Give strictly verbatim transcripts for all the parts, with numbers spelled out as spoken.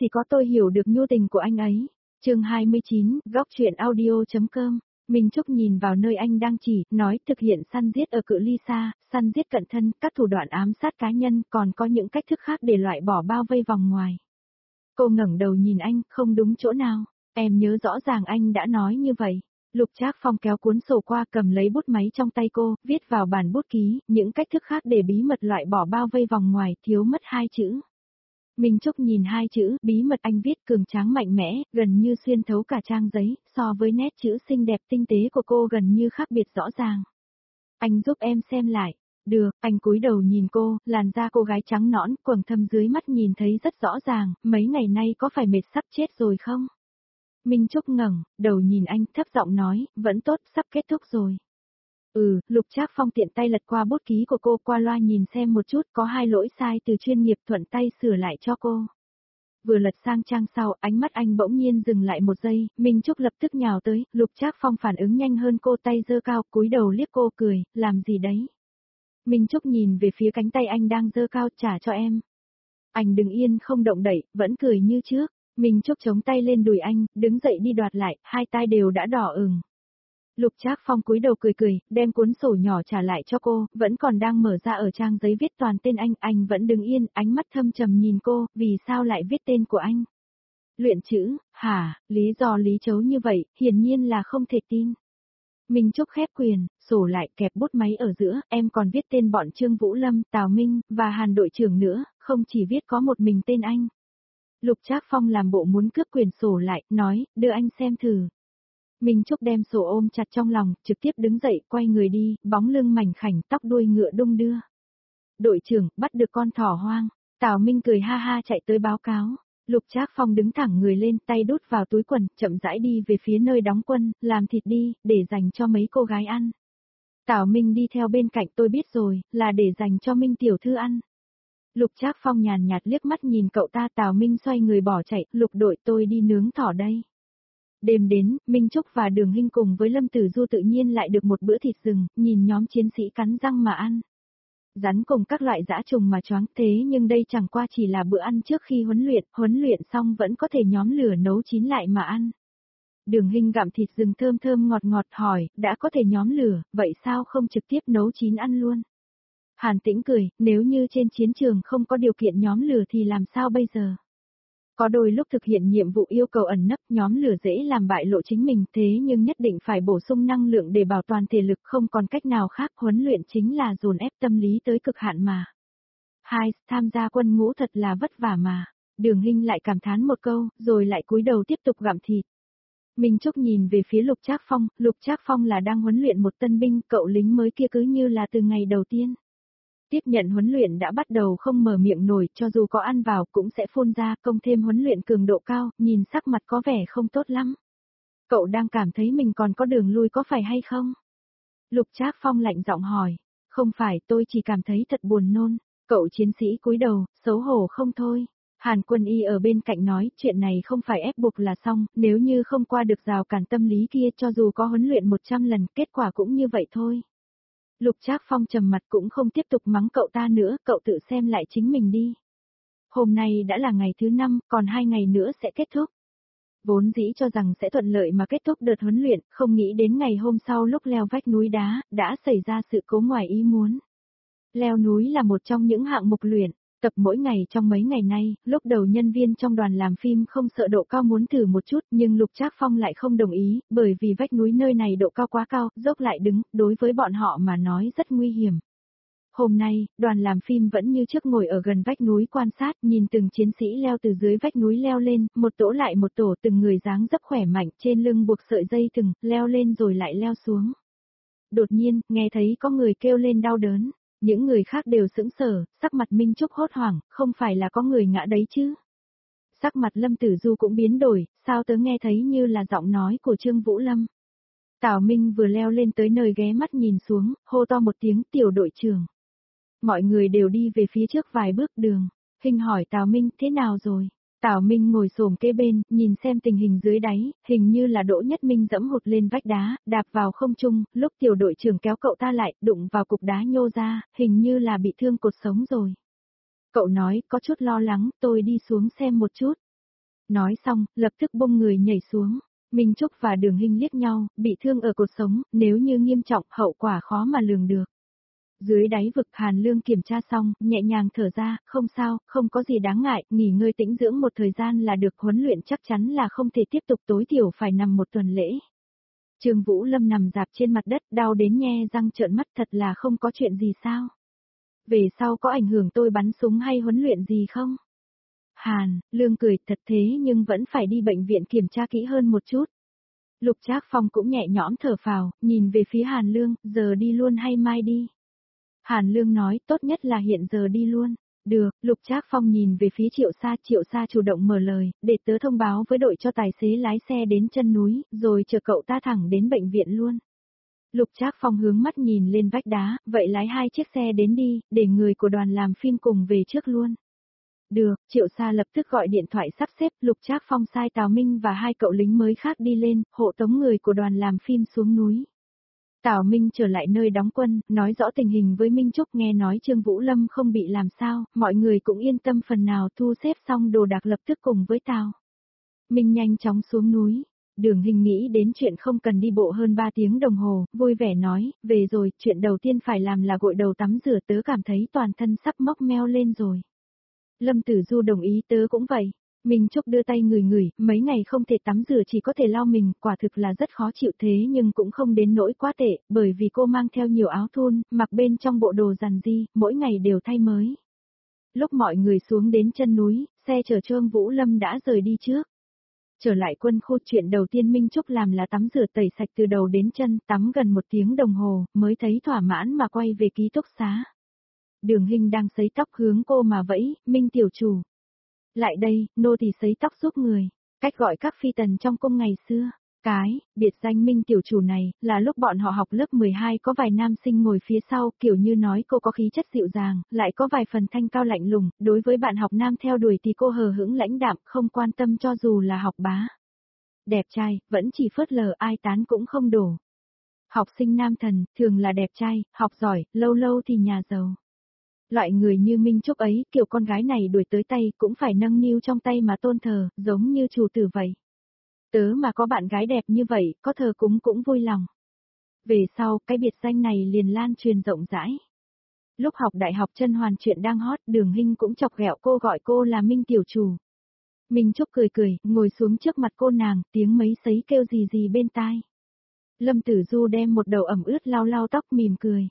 Chỉ có tôi hiểu được nhu tình của anh ấy. Chương hai mươi chín, góc truyện audio.com. Minh Trúc nhìn vào nơi anh đang chỉ, nói thực hiện săn giết ở cự ly xa, săn giết cận thân, các thủ đoạn ám sát cá nhân, còn có những cách thức khác để loại bỏ bao vây vòng ngoài. Cô ngẩng đầu nhìn anh, không đúng chỗ nào. Em nhớ rõ ràng anh đã nói như vậy. Lục Trác Phong kéo cuốn sổ qua, cầm lấy bút máy trong tay cô, viết vào bản bút ký, những cách thức khác để bí mật loại bỏ bao vây vòng ngoài, thiếu mất hai chữ. Minh Trúc nhìn hai chữ, bí mật anh viết cường tráng mạnh mẽ, gần như xuyên thấu cả trang giấy, so với nét chữ xinh đẹp tinh tế của cô gần như khác biệt rõ ràng. Anh giúp em xem lại. Được, anh cúi đầu nhìn cô, làn da cô gái trắng nõn, quầng thâm dưới mắt nhìn thấy rất rõ ràng, mấy ngày nay có phải mệt sắp chết rồi không? Minh Trúc ngẩng, đầu nhìn anh, thấp giọng nói, vẫn tốt, sắp kết thúc rồi. Ừ, Lục Trác Phong tiện tay lật qua bút ký của cô, qua loa nhìn xem một chút, có hai lỗi sai từ chuyên nghiệp, thuận tay sửa lại cho cô. Vừa lật sang trang sau, ánh mắt anh bỗng nhiên dừng lại một giây, Minh Trúc lập tức nhào tới, Lục Trác Phong phản ứng nhanh hơn cô, tay giơ cao, cúi đầu liếc cô cười, làm gì đấy? Minh Trúc nhìn về phía cánh tay anh đang giơ cao, trả cho em. Anh đứng yên không động đậy, vẫn cười như trước. Minh Trúc chống tay lên đùi anh, đứng dậy đi đoạt lại, hai tai đều đã đỏ ửng. Lục Trác Phong cúi đầu cười cười, đem cuốn sổ nhỏ trả lại cho cô, vẫn còn đang mở ra ở trang giấy viết toàn tên anh, anh vẫn đứng yên, ánh mắt thâm trầm nhìn cô, vì sao lại viết tên của anh? Luyện chữ, hả, lý do lý chấu như vậy, hiển nhiên là không thể tin. Minh Trúc khép quyền, sổ lại kẹp bút máy ở giữa, em còn viết tên bọn Trương Vũ Lâm, Tào Minh, và Hàn đội trưởng nữa, không chỉ viết có một mình tên anh. Lục Trác Phong làm bộ muốn cướp quyền sổ lại, nói, đưa anh xem thử. Minh Trúc đem sổ ôm chặt trong lòng, trực tiếp đứng dậy, quay người đi, bóng lưng mảnh khảnh, tóc đuôi ngựa đung đưa. Đội trưởng, bắt được con thỏ hoang. Tào Minh cười ha ha chạy tới báo cáo. Lục Trác Phong đứng thẳng người lên, tay đút vào túi quần, chậm rãi đi về phía nơi đóng quân, làm thịt đi, để dành cho mấy cô gái ăn. Tào Minh đi theo bên cạnh, tôi biết rồi, là để dành cho Minh tiểu thư ăn. Lục Trác Phong nhàn nhạt liếc mắt nhìn cậu ta, Tào Minh xoay người bỏ chạy, Lục đội tôi đi nướng thỏ đây. Đêm đến, Minh Trúc và Đường Hinh cùng với Lâm Tử Du tự nhiên lại được một bữa thịt rừng, nhìn nhóm chiến sĩ cắn răng mà ăn. Rắn cùng các loại dã trùng mà choáng, thế nhưng đây chẳng qua chỉ là bữa ăn trước khi huấn luyện, huấn luyện xong vẫn có thể nhóm lửa nấu chín lại mà ăn. Đường Hinh gặm thịt rừng thơm thơm ngọt ngọt hỏi, đã có thể nhóm lửa, vậy sao không trực tiếp nấu chín ăn luôn? Hàn Tĩnh cười, nếu như trên chiến trường không có điều kiện nhóm lửa thì làm sao bây giờ? Có đôi lúc thực hiện nhiệm vụ yêu cầu ẩn nấp, nhóm lửa dễ làm bại lộ chính mình, thế nhưng nhất định phải bổ sung năng lượng để bảo toàn thể lực, không còn cách nào khác, huấn luyện chính là dồn ép tâm lý tới cực hạn mà. Hai, tham gia quân ngũ thật là vất vả mà. Đường Hinh lại cảm thán một câu, rồi lại cúi đầu tiếp tục gặm thịt. Minh Trúc nhìn về phía Lục Trác Phong, Lục Trác Phong là đang huấn luyện một tân binh, cậu lính mới kia cứ như là từ ngày đầu tiên. Tiếp nhận huấn luyện đã bắt đầu không mở miệng nổi, cho dù có ăn vào cũng sẽ phun ra, công thêm huấn luyện cường độ cao, nhìn sắc mặt có vẻ không tốt lắm. Cậu đang cảm thấy mình còn có đường lui có phải hay không? Lục Trác Phong lạnh giọng hỏi. Không phải, tôi chỉ cảm thấy thật buồn nôn. Cậu chiến sĩ cúi đầu, xấu hổ không thôi. Hàn Quân Y ở bên cạnh nói, chuyện này không phải ép buộc là xong, nếu như không qua được rào cản tâm lý kia cho dù có huấn luyện một trăm lần, kết quả cũng như vậy thôi. Lục Trác Phong trầm mặt cũng không tiếp tục mắng cậu ta nữa, cậu tự xem lại chính mình đi. Hôm nay đã là ngày thứ năm, còn hai ngày nữa sẽ kết thúc. Vốn dĩ cho rằng sẽ thuận lợi mà kết thúc đợt huấn luyện, không nghĩ đến ngày hôm sau lúc leo vách núi đá, đã xảy ra sự cố ngoài ý muốn. Leo núi là một trong những hạng mục luyện, tập mỗi ngày trong mấy ngày nay, lúc đầu nhân viên trong đoàn làm phim không sợ độ cao muốn thử một chút, nhưng Lục Trác Phong lại không đồng ý, bởi vì vách núi nơi này độ cao quá cao, dốc lại đứng, đối với bọn họ mà nói rất nguy hiểm. Hôm nay, đoàn làm phim vẫn như trước ngồi ở gần vách núi quan sát, nhìn từng chiến sĩ leo từ dưới vách núi leo lên, một tổ lại một tổ, từng người dáng dấp khỏe mạnh, trên lưng buộc sợi dây thừng, leo lên rồi lại leo xuống. Đột nhiên, nghe thấy có người kêu lên đau đớn. Những người khác đều sững sờ, sắc mặt Minh Trúc hốt hoảng, không phải là có người ngã đấy chứ. Sắc mặt Lâm Tử Du cũng biến đổi, sao tớ nghe thấy như là giọng nói của Trương Vũ Lâm. Tào Minh vừa leo lên tới nơi ghé mắt nhìn xuống, hô to một tiếng, tiểu đội trưởng. Mọi người đều đi về phía trước vài bước đường. Hinh hỏi Tào Minh, thế nào rồi? Tào Minh ngồi xổm kế bên, nhìn xem tình hình dưới đáy, hình như là Đỗ Nhất Minh dẫm hụt lên vách đá, đạp vào không trung, lúc tiểu đội trưởng kéo cậu ta lại, đụng vào cục đá nhô ra, hình như là bị thương cột sống rồi. Cậu nói, có chút lo lắng, tôi đi xuống xem một chút. Nói xong, lập tức bung người nhảy xuống. Minh Trúc và Đường Hinh liếc nhau, bị thương ở cột sống, nếu như nghiêm trọng, hậu quả khó mà lường được. Dưới đáy vực Hàn Lương kiểm tra xong, nhẹ nhàng thở ra, không sao, không có gì đáng ngại, nghỉ ngơi tĩnh dưỡng một thời gian là được, huấn luyện chắc chắn là không thể tiếp tục, tối thiểu phải nằm một tuần lễ. Trương Vũ Lâm nằm dạp trên mặt đất, đau đến nhe răng trợn mắt, thật là không có chuyện gì sao? Về sau có ảnh hưởng tôi bắn súng hay huấn luyện gì không? Hàn, Lương cười, thật thế nhưng vẫn phải đi bệnh viện kiểm tra kỹ hơn một chút. Lục Trác Phong cũng nhẹ nhõm thở phào, nhìn về phía Hàn Lương, giờ đi luôn hay mai đi? Hàn Lương nói, tốt nhất là hiện giờ đi luôn. Được, Lục Trác Phong nhìn về phía Triệu Sa, Triệu Sa chủ động mở lời, để tớ thông báo với đội cho tài xế lái xe đến chân núi, rồi chờ cậu ta thẳng đến bệnh viện luôn. Lục Trác Phong hướng mắt nhìn lên vách đá, vậy lái hai chiếc xe đến đi, để người của đoàn làm phim cùng về trước luôn. Được, Triệu Sa lập tức gọi điện thoại sắp xếp, Lục Trác Phong sai Tào Minh và hai cậu lính mới khác đi lên, hộ tống người của đoàn làm phim xuống núi. Tào Minh trở lại nơi đóng quân, nói rõ tình hình với Minh Trúc, nghe nói Trương Vũ Lâm không bị làm sao, mọi người cũng yên tâm phần nào, thu xếp xong đồ đạc lập tức cùng với Tào Minh nhanh chóng xuống núi. Đường Hinh nghĩ đến chuyện không cần đi bộ hơn ba tiếng đồng hồ, vui vẻ nói, về rồi, chuyện đầu tiên phải làm là gội đầu tắm rửa, tớ cảm thấy toàn thân sắp mốc meo lên rồi. Lâm Tử Du đồng ý, tớ cũng vậy. Minh Trúc đưa tay ngửi ngửi, mấy ngày không thể tắm rửa chỉ có thể lau mình, quả thực là rất khó chịu, thế nhưng cũng không đến nỗi quá tệ, bởi vì cô mang theo nhiều áo thun, mặc bên trong bộ đồ giản dị, mỗi ngày đều thay mới. Lúc mọi người xuống đến chân núi, xe chở Trương Vũ Lâm đã rời đi trước. Trở lại quân khu, chuyện đầu tiên Minh Trúc làm là tắm rửa tẩy sạch từ đầu đến chân, tắm gần một tiếng đồng hồ, mới thấy thỏa mãn mà quay về ký túc xá. Đường Hinh đang sấy tóc hướng cô mà vẫy, Minh tiểu chủ. Lại đây, nô tỳ sấy tóc giúp người, cách gọi các phi tần trong cung ngày xưa. Cái, biệt danh Minh tiểu chủ này, là lúc bọn họ học lớp mười hai có vài nam sinh ngồi phía sau, kiểu như nói cô có khí chất dịu dàng, lại có vài phần thanh cao lạnh lùng, đối với bạn học nam theo đuổi thì cô hờ hững lãnh đạm, không quan tâm cho dù là học bá. Đẹp trai, vẫn chỉ phớt lờ, ai tán cũng không đổ. Học sinh nam thần, thường là đẹp trai, học giỏi, lâu lâu thì nhà giàu. Loại người như Minh Trúc ấy, kiểu con gái này đuổi tới tay cũng phải nâng niu trong tay mà tôn thờ, giống như chủ tử vậy. Tớ mà có bạn gái đẹp như vậy, có thờ cúng cũng vui lòng. Về sau, cái biệt danh này liền lan truyền rộng rãi. Lúc học đại học Chân Hoàn chuyện đang hot, Đường Hinh cũng chọc ghẹo cô, gọi cô là Minh tiểu chủ. Minh Trúc cười cười, ngồi xuống trước mặt cô nàng, tiếng mấy sấy kêu gì gì bên tai. Lâm Tử Du đem một đầu ẩm ướt lau lau tóc, mỉm cười.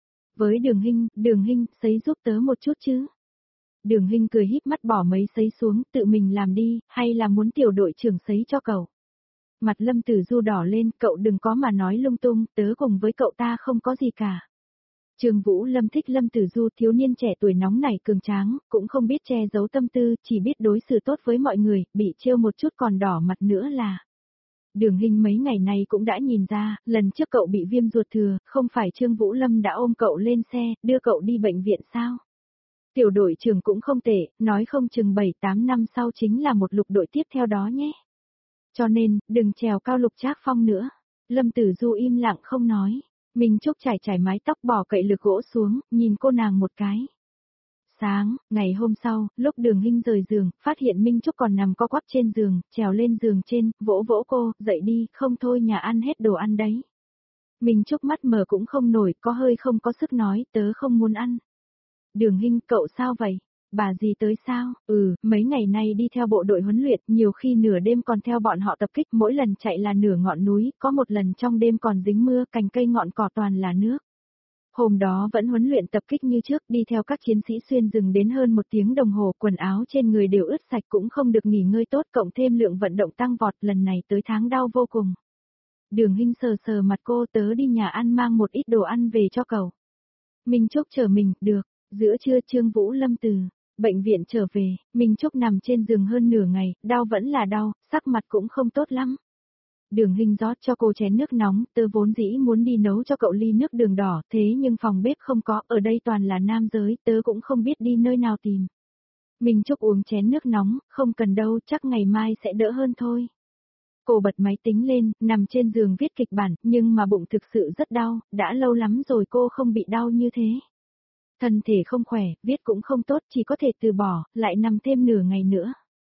Với Đường Hinh, Đường Hinh, sấy giúp tớ một chút chứ. Đường Hinh cười híp mắt bỏ mấy sấy xuống, tự mình làm đi, hay là muốn tiểu đội trưởng sấy cho cậu. Mặt Lâm Tử Du đỏ lên, cậu đừng có mà nói lung tung, tớ cùng với cậu ta không có gì cả. Trương Vũ Lâm thích Lâm Tử Du, thiếu niên trẻ tuổi nóng nảy cường tráng, cũng không biết che giấu tâm tư, chỉ biết đối xử tốt với mọi người, bị trêu một chút còn đỏ mặt nữa là. Đường Hinh mấy ngày nay cũng đã nhìn ra, lần trước cậu bị viêm ruột thừa, không phải Trương Vũ Lâm đã ôm cậu lên xe, đưa cậu đi bệnh viện sao? Tiểu đội trưởng cũng không tệ, nói không chừng bảy tám năm sau chính là một lục đội tiếp theo đó nhé. Cho nên, đừng trèo cao Lục Trác Phong nữa. Lâm Tử Du im lặng không nói. Minh Trúc trải trải mái tóc, bỏ cậy lực gỗ xuống, nhìn cô nàng một cái. Sáng, ngày hôm sau, lúc Đường Hinh rời giường, phát hiện Minh Trúc còn nằm co quắp trên giường, trèo lên giường trên, vỗ vỗ cô, dậy đi, không thôi nhà ăn hết đồ ăn đấy. Minh Trúc mắt mở cũng không nổi, có hơi không có sức nói, tớ không muốn ăn. Đường Hinh, cậu sao vậy? Bà gì tới sao? Ừ, mấy ngày nay đi theo bộ đội huấn luyện, nhiều khi nửa đêm còn theo bọn họ tập kích, mỗi lần chạy là nửa ngọn núi, có một lần trong đêm còn dính mưa, cành cây ngọn cỏ toàn là nước. Hôm đó vẫn huấn luyện tập kích như trước, đi theo các chiến sĩ xuyên rừng đến hơn một tiếng đồng hồ, quần áo trên người đều ướt sạch, cũng không được nghỉ ngơi tốt, cộng thêm lượng vận động tăng vọt, lần này tới tháng đau vô cùng. Đường Hinh sờ sờ mặt cô, tớ đi nhà ăn mang một ít đồ ăn về cho cậu. Minh Trúc chờ mình, được. Giữa trưa Trương Vũ Lâm từ bệnh viện trở về, Minh Trúc nằm trên giường hơn nửa ngày, đau vẫn là đau, sắc mặt cũng không tốt lắm. Đường Hinh rót cho cô chén nước nóng, tớ vốn dĩ muốn đi nấu cho cậu ly nước đường đỏ, thế nhưng phòng bếp không có, ở đây toàn là nam giới, tớ cũng không biết đi nơi nào tìm. Minh Trúc uống chén nước nóng, không cần đâu, chắc ngày mai sẽ đỡ hơn thôi. Cô bật máy tính lên, nằm trên giường viết kịch bản, nhưng mà bụng thực sự rất đau, đã lâu lắm rồi cô không bị đau như thế. Thân thể không khỏe, viết cũng không tốt, chỉ có thể từ bỏ, lại nằm thêm nửa ngày nữa.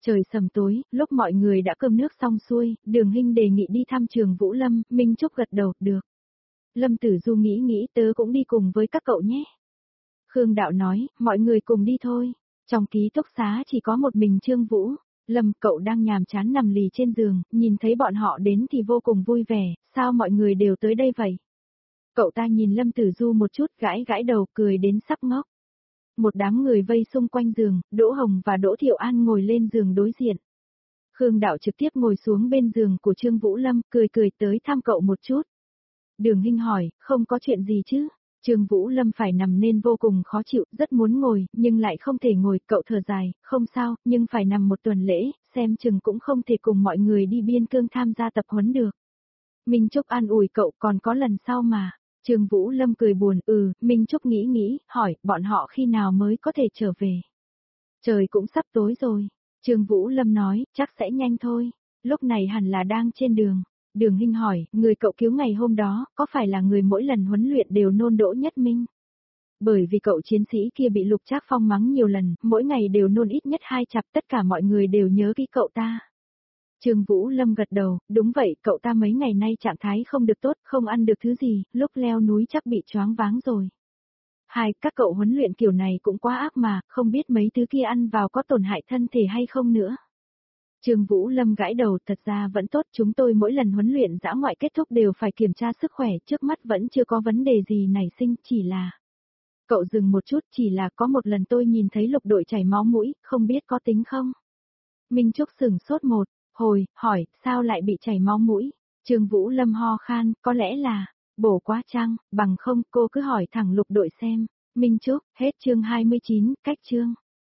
Trời sầm tối, lúc mọi người đã cơm nước xong xuôi, Đường Hinh đề nghị đi thăm trường Vũ Lâm, Minh Trúc gật đầu, được. Lâm Tử Du nghĩ nghĩ tớ cũng đi cùng với các cậu nhé. Khương Đạo nói, mọi người cùng đi thôi. Trong ký túc xá chỉ có một mình Trương Vũ. Lâm, cậu đang nhàm chán nằm lì trên giường, nhìn thấy bọn họ đến thì vô cùng vui vẻ, sao mọi người đều tới đây vậy? Cậu ta nhìn Lâm Tử Du một chút, gãi gãi đầu, cười đến sắp ngốc. Một đám người vây xung quanh giường, Đỗ Hồng và Đỗ Thiệu An ngồi lên giường đối diện. Khương Đạo trực tiếp ngồi xuống bên giường của Trương Vũ Lâm, cười cười tới thăm cậu một chút. Đường Hinh hỏi, không có chuyện gì chứ? Trương Vũ Lâm phải nằm nên vô cùng khó chịu, rất muốn ngồi, nhưng lại không thể ngồi, cậu thở dài, không sao, nhưng phải nằm một tuần lễ, xem chừng cũng không thể cùng mọi người đi biên cương tham gia tập huấn được. Minh Trúc an ủi cậu, còn có lần sau mà. Trương Vũ Lâm cười buồn, ừ, Minh Trúc nghĩ nghĩ, hỏi, bọn họ khi nào mới có thể trở về? Trời cũng sắp tối rồi. Trương Vũ Lâm nói, chắc sẽ nhanh thôi, lúc này hẳn là đang trên đường. Đường Hinh hỏi, người cậu cứu ngày hôm đó, có phải là người mỗi lần huấn luyện đều nôn Đỗ Nhất Minh? Bởi vì cậu chiến sĩ kia bị Lục Trác Phong mắng nhiều lần, mỗi ngày đều nôn ít nhất hai chặp, tất cả mọi người đều nhớ kỹ cậu ta. Trương Vũ Lâm gật đầu, đúng vậy, cậu ta mấy ngày nay trạng thái không được tốt, không ăn được thứ gì, lúc leo núi chắc bị choáng váng rồi. Hai, các cậu huấn luyện kiểu này cũng quá ác mà, không biết mấy thứ kia ăn vào có tổn hại thân thể hay không nữa. Trương Vũ Lâm gãi đầu, thật ra vẫn tốt, chúng tôi mỗi lần huấn luyện dã ngoại kết thúc đều phải kiểm tra sức khỏe, trước mắt vẫn chưa có vấn đề gì nảy sinh, chỉ là... Cậu dừng một chút, chỉ là có một lần tôi nhìn thấy Lục đội chảy máu mũi, không biết có tính không? Minh Trúc sửng sốt một hồi, hỏi, sao lại bị chảy máu mũi? Trương Vũ Lâm ho khan, có lẽ là, bổ quá chăng, bằng không cô cứ hỏi thẳng Lục đội xem. Minh Trúc, hết chương hai mươi chín, cách chương.